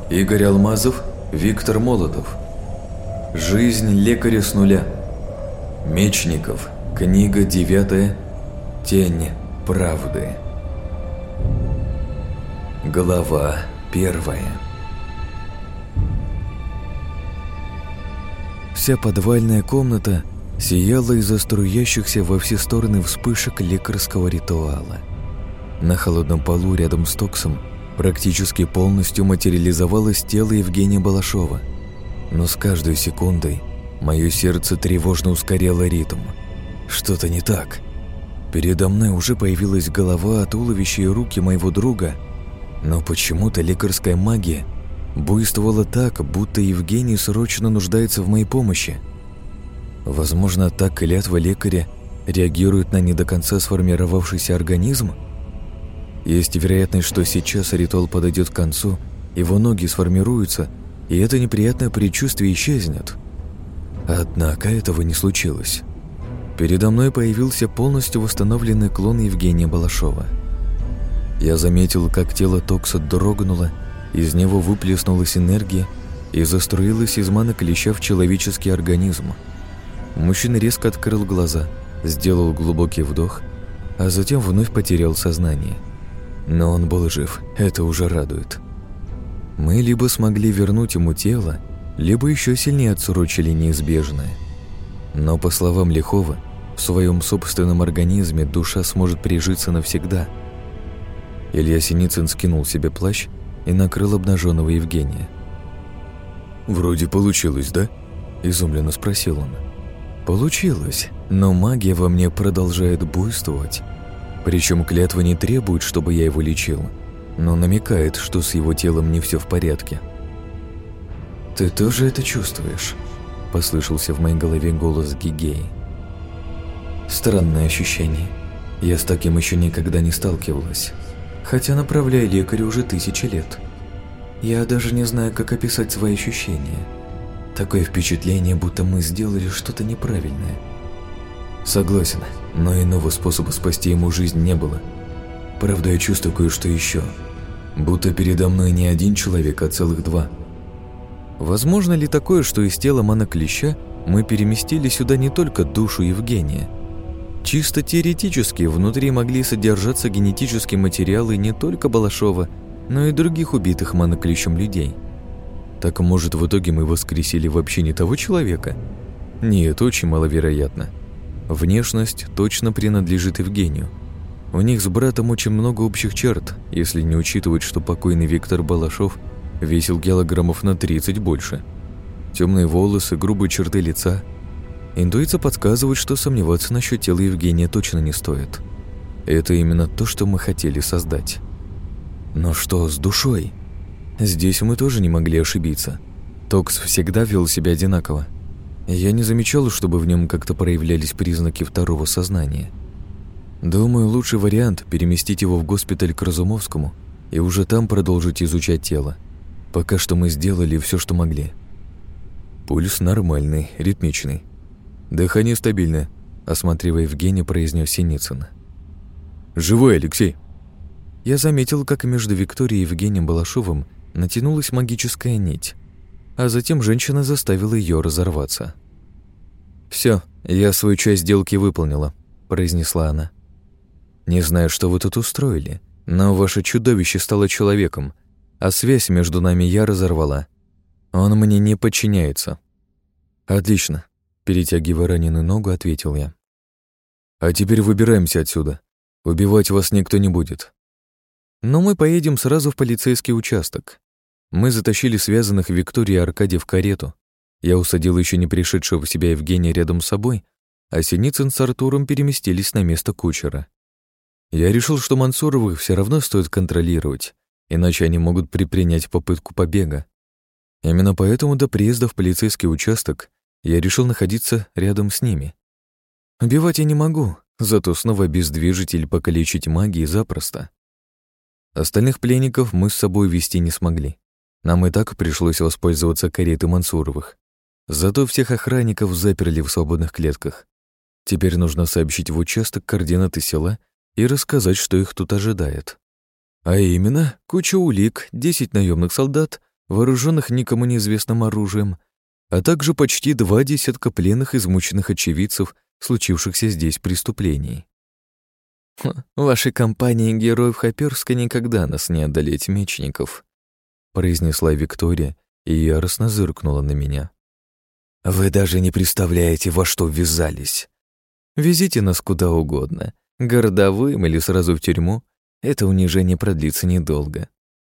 Игорь Алмазов, Виктор Молотов. Жизнь лекаря с нуля. Мечников. Книга 9. Тень правды. Глава 1. Вся подвальная комната сияла из-за струящихся во все стороны вспышек лекарского ритуала. На холодном полу рядом с Токсом практически полностью материализовалось тело Евгения Балашова. Но с каждой секундой мое сердце тревожно ускоряло ритм. Что-то не так. Передо мной уже появилась голова, туловище и руки моего друга, но почему-то лекарская магия буйствовала так, будто Евгений срочно нуждается в моей помощи. Возможно, так клятва лекаря реагирует на не до конца сформировавшийся организм? Есть вероятность, что сейчас ритуал подойдет к концу, его ноги сформируются, и это неприятное предчувствие исчезнет. Однако этого не случилось. Передо мной появился полностью восстановленный клон Евгения Балашова. Я заметил, как тело Токса дрогнуло, из него выплеснулась энергия и заструилась из маны клеща в человеческий организм. Мужчина резко открыл глаза, сделал глубокий вдох, а затем вновь потерял сознание. Но он был жив, это уже радует. Мы либо смогли вернуть ему тело, либо еще сильнее отсрочили неизбежное. Но, по словам Лихова, в своем собственном организме душа сможет прижиться навсегда. Илья Синицын скинул себе плащ и накрыл обнаженного Евгения. «Вроде получилось, да?» – изумленно спросил он. «Получилось, но магия во мне продолжает буйствовать. Причем клятва не требует, чтобы я его лечил, но намекает, что с его телом не все в порядке». «Ты тоже это чувствуешь?» – послышался в моей голове голос Гигеи. «Странное ощущение. Я с таким еще никогда не сталкивалась. Хотя направляю лекаря уже 1000 лет. Я даже не знаю, как описать свои ощущения. Такое впечатление, будто мы сделали что-то неправильное. Согласен, но иного способа спасти ему жизнь не было. Правда, я чувствую кое-что еще. Будто передо мной не один человек, а целых 2. Возможно ли такое, что из тела маноклеща мы переместили сюда не только душу Евгения? Чисто теоретически внутри могли содержаться генетические материалы не только Балашова, но и других убитых маноклещем людей. Так, может, в итоге мы воскресили вообще не того человека? Нет, очень маловероятно. Внешность точно принадлежит Евгению. У них с братом очень много общих черт, если не учитывать, что покойный Виктор Балашов весил килограммов на 30 больше. Темные волосы, грубые черты лица. Интуиция подсказывает, что сомневаться насчет тела Евгения точно не стоит. Это именно то, что мы хотели создать. Но что с душой? Здесь мы тоже не могли ошибиться. Токс всегда вел себя одинаково. Я не замечал, чтобы в нем как-то проявлялись признаки второго сознания. Думаю, лучший вариант – переместить его в госпиталь к Разумовскому и уже там продолжить изучать тело. Пока что мы сделали все, что могли. Пульс нормальный, ритмичный. Дыхание стабильное, осматривая Евгения, произнес Синицын. «Живой, Алексей!» Я заметил, как между Викторией и Евгением Балашовым натянулась магическая нить, а затем женщина заставила ее разорваться. «Все, я свою часть сделки выполнила», – произнесла она. «Не знаю, что вы тут устроили, но ваше чудовище стало человеком, а связь между нами я разорвала. Он мне не подчиняется». «Отлично», – перетягивая раненую ногу, ответил я. «А теперь выбираемся отсюда. Убивать вас никто не будет». Но мы поедем сразу в полицейский участок. Мы затащили связанных Викторию и Аркадия в карету. Я усадил еще не пришедшего в себя Евгения рядом с собой, а Синицын с Артуром переместились на место кучера. Я решил, что Мансуровых все равно стоит контролировать, иначе они могут предпринять попытку побега. Именно поэтому до приезда в полицейский участок я решил находиться рядом с ними. Убивать я не могу, зато снова обездвижить или покалечить магией запросто. Остальных пленников мы с собой везти не смогли. Нам и так пришлось воспользоваться каретой Мансуровых. Зато всех охранников заперли в свободных клетках. Теперь нужно сообщить в участок координаты села и рассказать, что их тут ожидает. А именно, куча улик, 10 наемных солдат, вооруженных никому неизвестным оружием, а также почти 2 десятка пленных измученных очевидцев, случившихся здесь преступлений. «Вашей компании героев Хоперска никогда нас не одолеть, мечников», произнесла Виктория и яростно зыркнула на меня. «Вы даже не представляете, во что ввязались. Везите нас куда угодно, городовым или сразу в тюрьму. Это унижение продлится недолго».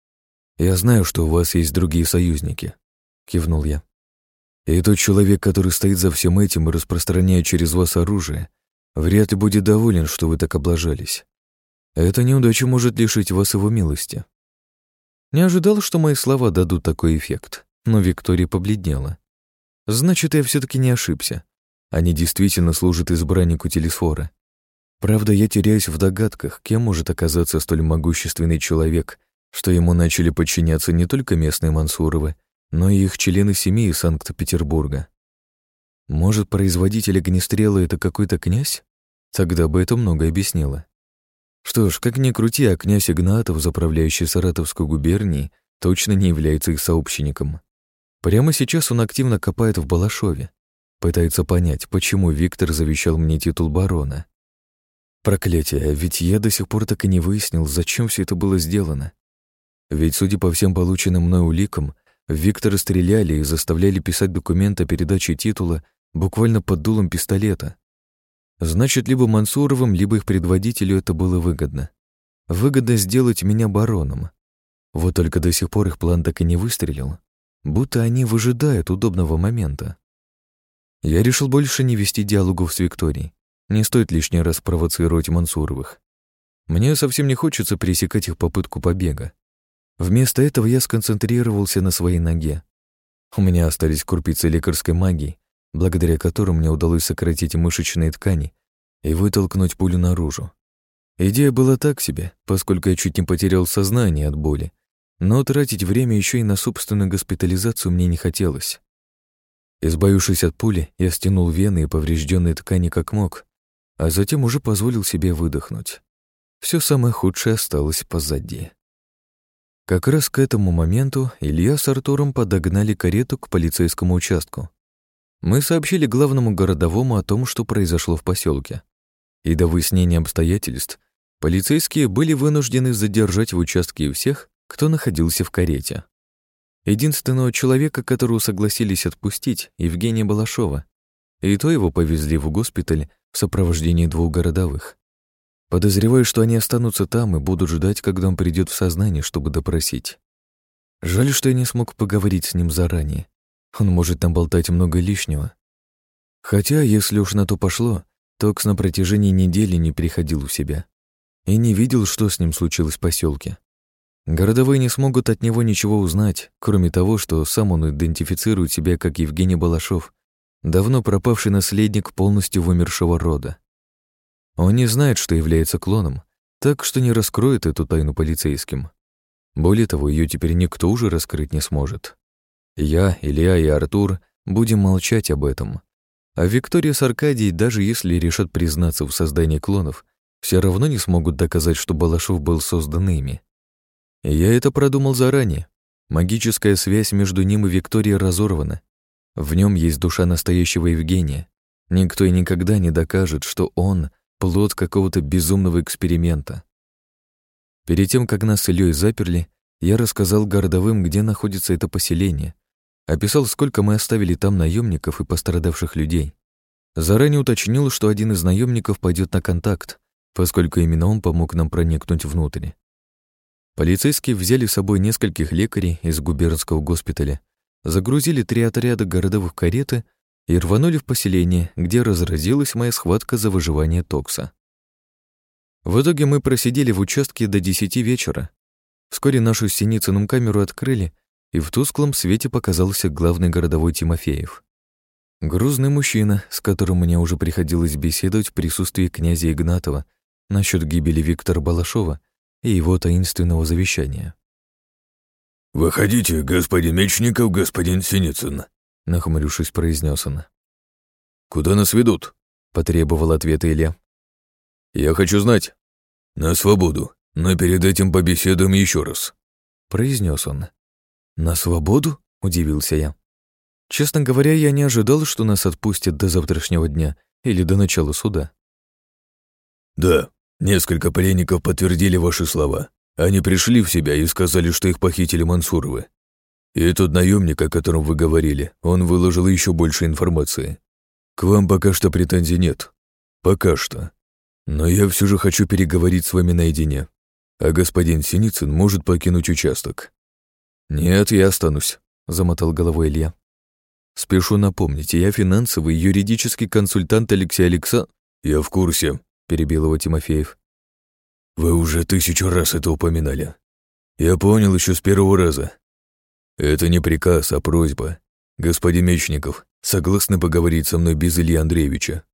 «Я знаю, что у вас есть другие союзники», — кивнул я. «И тот человек, который стоит за всем этим и распространяет через вас оружие, вряд ли будет доволен, что вы так облажались. Эта неудача может лишить вас его милости». Не ожидал, что мои слова дадут такой эффект, но Виктория побледнела. Значит, я все-таки не ошибся. Они действительно служат избраннику Телесфора. Правда, я теряюсь в догадках, кем может оказаться столь могущественный человек, что ему начали подчиняться не только местные Мансуровы, но и их члены семьи из Санкт-Петербурга. Может, производитель огнестрела — это какой-то князь? Тогда бы это многое объяснило. Что ж, как ни крути, а князь Игнатов, заправляющий Саратовской губернией, точно не является их сообщником. Прямо сейчас он активно копает в Балашове, пытается понять, почему Виктор завещал мне титул барона. Проклятие, ведь я до сих пор так и не выяснил, зачем все это было сделано. Ведь, судя по всем полученным мной уликам, Виктора стреляли и заставляли писать документ о передаче титула буквально под дулом пистолета. Значит, либо Мансуровым, либо их предводителю это было выгодно. Выгодно сделать меня бароном. Вот только до сих пор их план так и не выстрелил, будто они выжидают удобного момента. Я решил больше не вести диалогов с Викторией. Не стоит лишний раз провоцировать Мансуровых. Мне совсем не хочется пересекать их попытку побега. Вместо этого я сконцентрировался на своей ноге. У меня остались крупицы лекарской магии, благодаря которым мне удалось сократить мышечные ткани и вытолкнуть пулю наружу. Идея была так себе, поскольку я чуть не потерял сознание от боли, но тратить время еще и на собственную госпитализацию мне не хотелось. Избавившись от пули, я стянул вены и поврежденные ткани как мог, а затем уже позволил себе выдохнуть. Все самое худшее осталось позади. Как раз к этому моменту Илья с Артуром подогнали карету к полицейскому участку. Мы сообщили главному городовому о том, что произошло в поселке. И до выяснения обстоятельств полицейские были вынуждены задержать в участке всех, кто находился в карете. Единственного человека, которого согласились отпустить, Евгения Балашова, и то его повезли в госпиталь в сопровождении 2 городовых. Подозреваю, что они останутся там и будут ждать, когда он придет в сознание, чтобы допросить. Жаль, что я не смог поговорить с ним заранее. Он может там болтать много лишнего. Хотя, если уж на то пошло, Токс на протяжении недели не приходил в себя и не видел, что с ним случилось в поселке. Городовые не смогут от него ничего узнать, кроме того, что сам он идентифицирует себя как Евгений Балашов, давно пропавший наследник полностью вымершего рода. Он не знает, что является клоном, так что не раскроет эту тайну полицейским. Более того, ее теперь никто уже раскрыть не сможет. Я, Илья и Артур будем молчать об этом. А Виктория с Аркадией, даже если решат признаться в создании клонов, все равно не смогут доказать, что Балашов был создан ими. Я это продумал заранее. Магическая связь между ним и Викторией разорвана. В нем есть душа настоящего Евгения. Никто и никогда не докажет, что он — плод какого-то безумного эксперимента. Перед тем, как нас с Ильей заперли, я рассказал городовым, где находится это поселение, описал, сколько мы оставили там наемников и пострадавших людей. Заранее уточнил, что один из наемников пойдет на контакт, поскольку именно он помог нам проникнуть внутрь. Полицейские взяли с собой нескольких лекарей из губернского госпиталя, загрузили 3 отряда городовых кареты и рванули в поселение, где разразилась моя схватка за выживание Токса. В итоге мы просидели в участке до 10 вечера. Вскоре нашу с Синицыным камеру открыли, и в тусклом свете показался главный городовой Тимофеев. Грузный мужчина, с которым мне уже приходилось беседовать в присутствии князя Игнатова насчет гибели Виктора Балашова и его таинственного завещания. «Выходите, господин Мечников, господин Синицын», — нахмурившись, произнес он. «Куда нас ведут?» — потребовал ответа Илья. «Я хочу знать». «На свободу, но перед этим побеседуем еще раз», — произнес он. На свободу? Удивился я. Честно говоря, я не ожидал, что нас отпустят до завтрашнего дня или до начала суда. Да, несколько пленников подтвердили ваши слова. Они пришли в себя и сказали, что их похитили Мансуровы. И тот наемник, о котором вы говорили, он выложил еще больше информации. К вам пока что претензий нет. Пока что. Но я все же хочу переговорить с вами наедине. А господин Синицын может покинуть участок. Нет, я останусь, замотал головой Илья. Спешу напомнить, я финансовый и юридический консультант Алексей Алекса... Я в курсе, перебил его Тимофеев. Вы уже 1000 раз это упоминали. Я понял еще с первого раза. Это не приказ, а просьба. Господин Мечников, согласны поговорить со мной без Ильи Андреевича?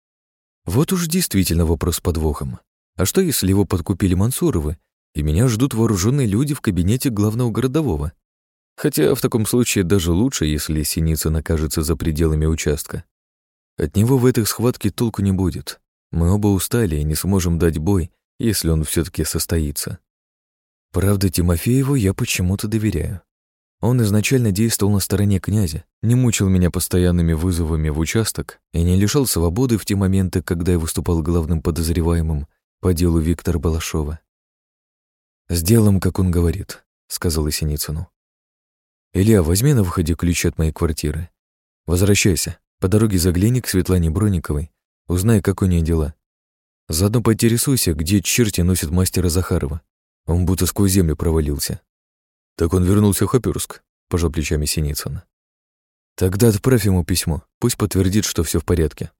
Вот уж действительно вопрос с подвохом. А что, если его подкупили Мансуровы, и меня ждут вооруженные люди в кабинете главного городового? Хотя в таком случае даже лучше, если Синицын окажется за пределами участка. От него в этой схватке толку не будет. Мы оба устали и не сможем дать бой, если он все-таки состоится. Правда, Тимофееву я почему-то доверяю. Он изначально действовал на стороне князя, не мучил меня постоянными вызовами в участок и не лишал свободы в те моменты, когда я выступал главным подозреваемым по делу Виктора Балашова. «Сделаем, как он говорит», — сказал я Синицыну. «Илья, возьми на выходе ключи от моей квартиры. Возвращайся, по дороге загляни к Светлане Бронниковой, узнай, как у нее дела. Заодно поинтересуйся, где черти носят мастера Захарова. Он будто сквозь землю провалился». «Так он вернулся в Хопёрск», — пожал плечами Синицын. «Тогда отправь ему письмо, пусть подтвердит, что все в порядке».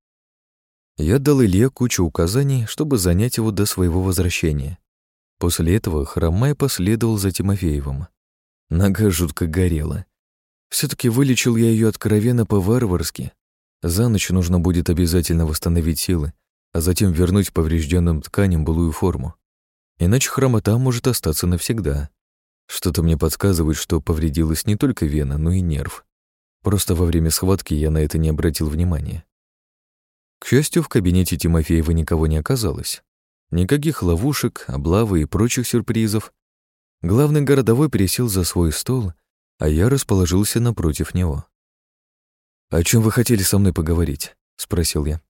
Я дал Илье кучу указаний, чтобы занять его до своего возвращения. После этого хромай последовал за Тимофеевым. Нога жутко горела. Все-таки вылечил я ее откровенно по-варварски. За ночь нужно будет обязательно восстановить силы, а затем вернуть поврежденным тканям былую форму. Иначе хромота может остаться навсегда. Что-то мне подсказывает, что повредилась не только вена, но и нерв. Просто во время схватки я на это не обратил внимания. К счастью, в кабинете Тимофеева никого не оказалось. Никаких ловушек, облавы и прочих сюрпризов. Главный городовой пересел за свой стол, а я расположился напротив него. «О чем вы хотели со мной поговорить?» — спросил я.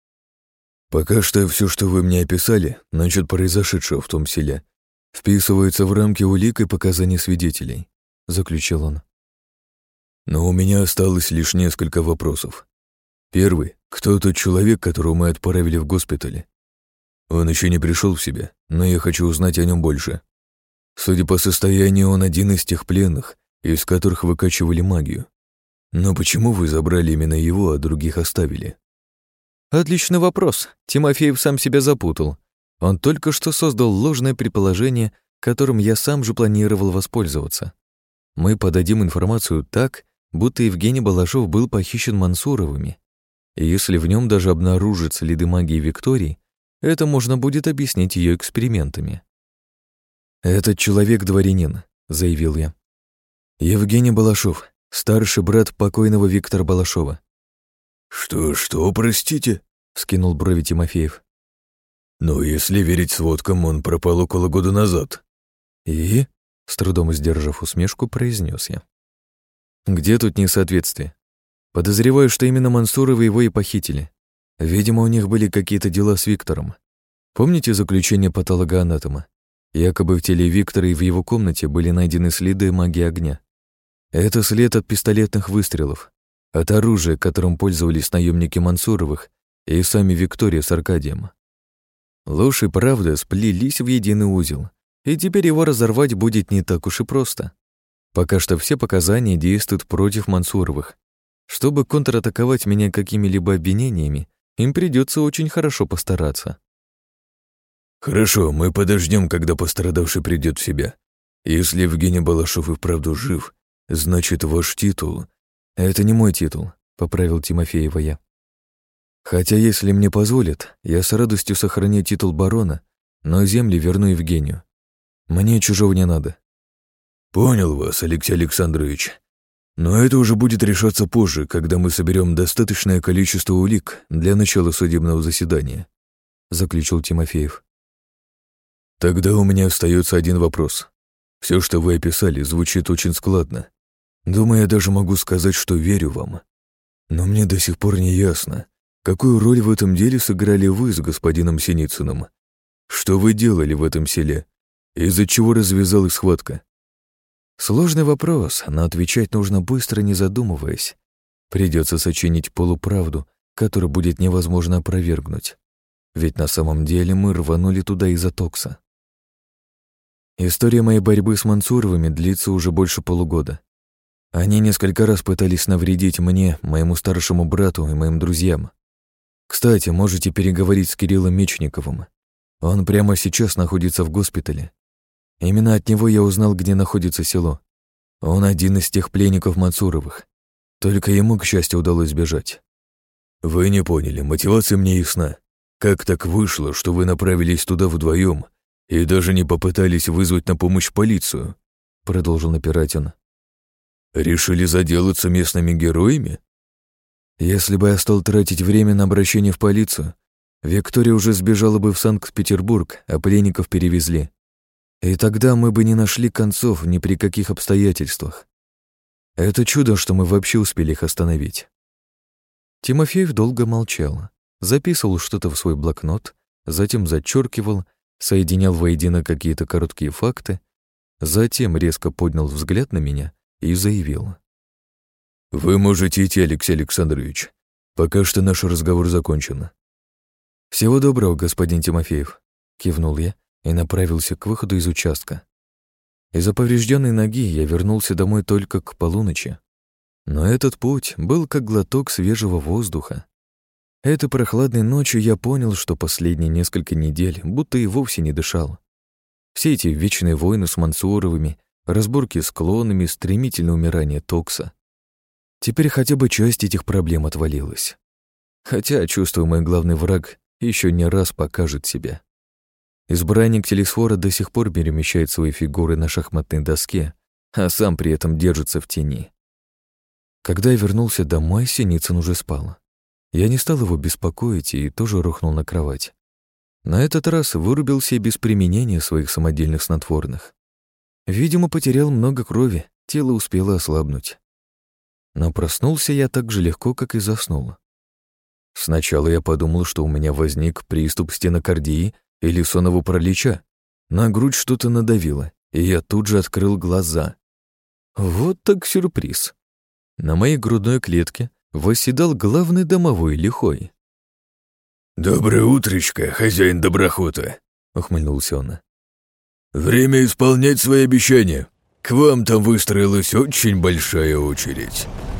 Пока что все, что вы мне описали, насчет произошедшего в том селе, вписывается в рамки улик и показаний свидетелей, заключил он. Но у меня осталось лишь несколько вопросов. Первый. Кто тот человек, которого мы отправили в госпиталь? Он еще не пришел в себя, но я хочу узнать о нем больше. Судя по состоянию, он один из тех пленных, из которых выкачивали магию. Но почему вы забрали именно его, а других оставили? Отличный вопрос. Тимофеев сам себя запутал. Он только что создал ложное предположение, которым я сам же планировал воспользоваться. Мы подадим информацию так, будто Евгений Балашов был похищен Мансуровыми. И если в нем даже обнаружат следы магии Виктории, это можно будет объяснить ее экспериментами. «Этот человек дворянин», — заявил я. «Евгений Балашов, старший брат покойного Виктора Балашова». «Что, простите?» — вскинул брови Тимофеев. «Но если верить сводкам, он пропал около года назад». «И?» — с трудом сдержав усмешку, произнес я. «Где тут несоответствие? Подозреваю, что именно Мансуровы его и похитили. Видимо, у них были какие-то дела с Виктором. Помните заключение патологоанатома? Якобы в теле Виктора и в его комнате были найдены следы магии огня. Это след от пистолетных выстрелов, от оружия, которым пользовались наемники Мансуровых и сами Виктория с Аркадием. Ложь и правда сплелись в единый узел, и теперь его разорвать будет не так уж и просто. Пока что все показания действуют против Мансуровых. Чтобы контратаковать меня какими-либо обвинениями, им придется очень хорошо постараться. «Хорошо, мы подождем, когда пострадавший придет в себя. Если Евгений Балашов и вправду жив, значит, ваш титул...» «Это не мой титул», — поправил Тимофеева я. «Хотя, если мне позволят, я с радостью сохраню титул барона, но земли верну Евгению. Мне чужого не надо». «Понял вас, Алексей Александрович. Но это уже будет решаться позже, когда мы соберем достаточное количество улик для начала судебного заседания», — заключил Тимофеев. «Тогда у меня остается один вопрос. Все, что вы описали, звучит очень складно. Думаю, я даже могу сказать, что верю вам. Но мне до сих пор не ясно, какую роль в этом деле сыграли вы с господином Синицыным. Что вы делали в этом селе? Из-за чего развязалась схватка? Сложный вопрос, но отвечать нужно быстро, не задумываясь. Придется сочинить полуправду, которую будет невозможно опровергнуть. Ведь на самом деле мы рванули туда из-за Токса. История моей борьбы с Мансуровыми длится уже больше полугода. Они несколько раз пытались навредить мне, моему старшему брату и моим друзьям. Кстати, можете переговорить с Кириллом Мечниковым. Он прямо сейчас находится в госпитале. Именно от него я узнал, где находится село. Он один из тех пленников Мансуровых. Только ему, к счастью, удалось сбежать. Вы не поняли, мотивация мне ясна. Как так вышло, что вы направились туда вдвоем и даже не попытались вызвать на помощь полицию? Продолжил напирать он. Решили заделаться местными героями? Если бы я стал тратить время на обращение в полицию, Виктория уже сбежала бы в Санкт-Петербург, а пленников перевезли. И тогда мы бы не нашли концов ни при каких обстоятельствах. Это чудо, что мы вообще успели их остановить. Тимофеев долго молчал, записывал что-то в свой блокнот, затем зачеркивал, соединял воедино какие-то короткие факты, затем резко поднял взгляд на меня и заявил. «Вы можете идти, Алексей Александрович. Пока что наш разговор закончен». «Всего доброго, господин Тимофеев», — кивнул я и направился к выходу из участка. Из-за поврежденной ноги я вернулся домой только к полуночи. Но этот путь был как глоток свежего воздуха. Этой прохладной ночью я понял, что последние несколько недель будто и вовсе не дышал. Все эти вечные войны с Мансуровыми, разборки с клонами, стремительное умирание Токса. Теперь хотя бы часть этих проблем отвалилась. Хотя, чувствую, мой главный враг еще не раз покажет себя. Избранник Телесфора до сих пор перемещает свои фигуры на шахматной доске, а сам при этом держится в тени. Когда я вернулся домой, Синицын уже спал. Я не стал его беспокоить и тоже рухнул на кровать. На этот раз вырубился без применения своих самодельных снотворных. Видимо, потерял много крови, тело успело ослабнуть. Но проснулся я так же легко, как и заснул. Сначала я подумал, что у меня возник приступ стенокардии или сонного паралича. На грудь что-то надавило, и я тут же открыл глаза. Вот так сюрприз. На моей грудной клетке восседал главный домовой Лихой. «Доброе утречко, хозяин доброхота», — ухмыльнулся он. «Время исполнять свои обещания. К вам там выстроилась очень большая очередь».